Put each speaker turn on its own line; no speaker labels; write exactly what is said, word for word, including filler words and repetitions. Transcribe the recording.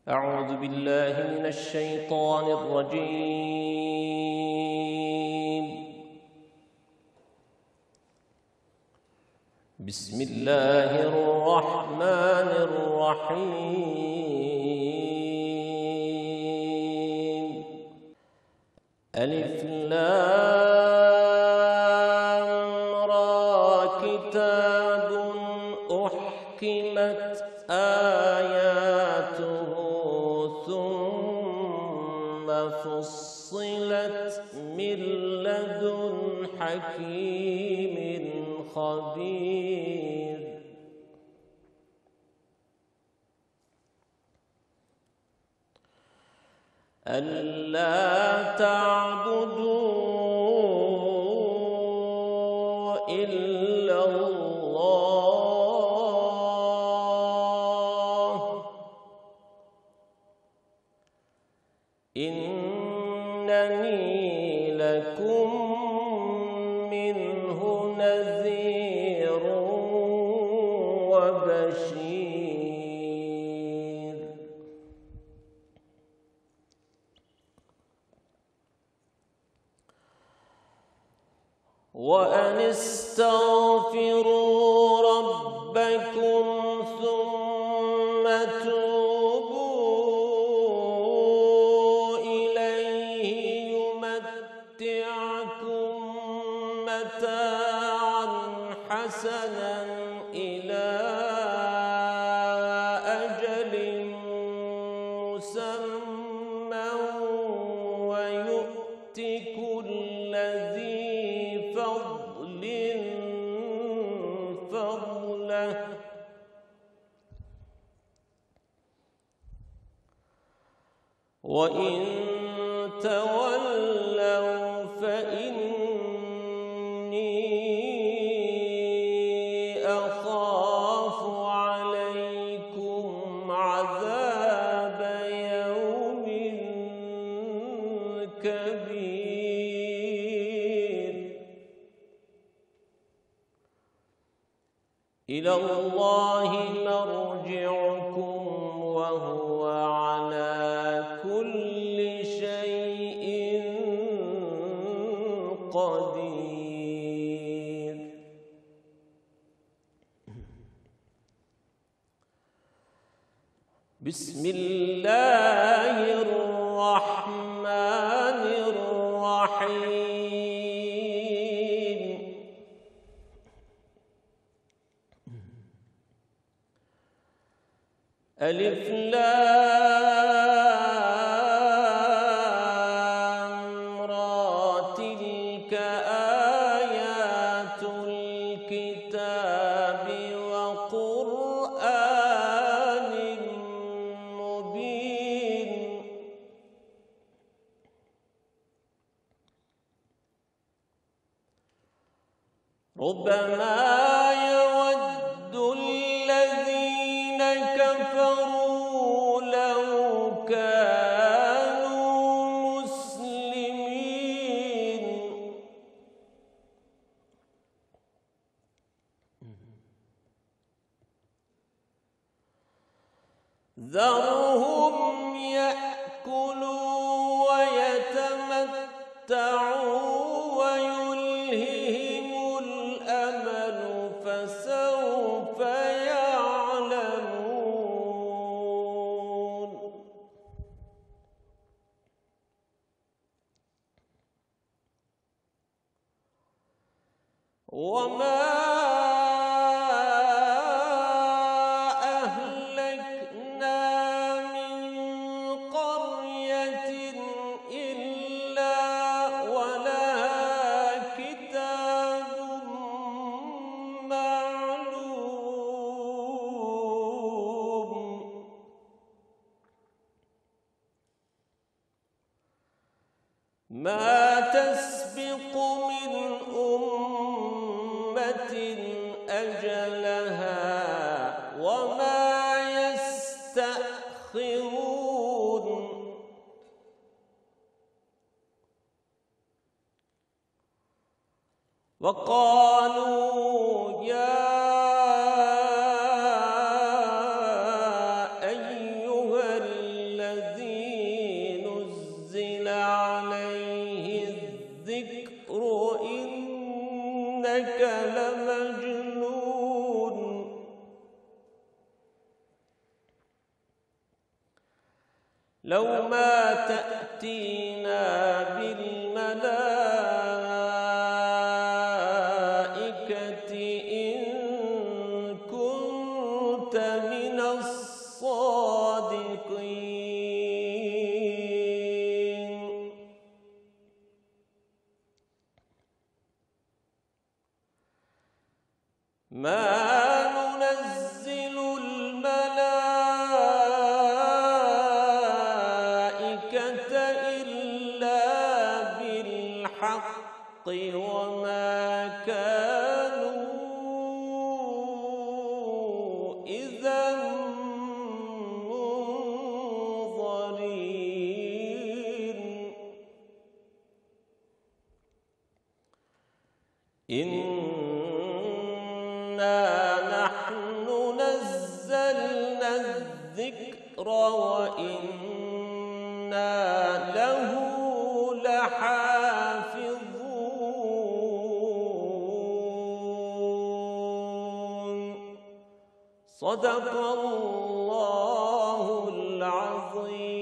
أعوذ بالله من الشيطان الرجيم. بسم الله الرحمن الرحيم. ألف لام را كتاب أحكمت آياته ثم فصلت من لدن حكيم خبير. ألا تعبدوا إلا الله إنني لكم منه نذير وبشير. وأن استغفروا ربكم ثم توبوا إليه يمتعكم متاعا حسنا إلى أجل مسمى ويؤت كل ذي فضل فضله وإن تولوا فإني أخاف عليكم عذاب يوم كبير. إلى الله مرجعكم وهو على كل شيء قدير. بسم الله الرحمن الرحيم. ألف لام را تلك آيات الكتاب وقرآن مبين. ربما يود الذين كفروا لو كانوا مسلمين ذرهم يأكلوا ويتمتعوا ويلههم الأمل فسوف يعلمون. وما أهلكنا من قرية إلا ولها كتاب معلوم. ما تسبق من أمة أجلها وما يستأخرون. وقالوا يا أيها لو ما تأتينا بالملائكة إن كنت من الصادقين. ما ننزل الملائكة إلا بالحق وما كانوا إذا منظرين. إنا نحن نزلنا الذكر وإنا له لحافظون. صدق الله العظيم.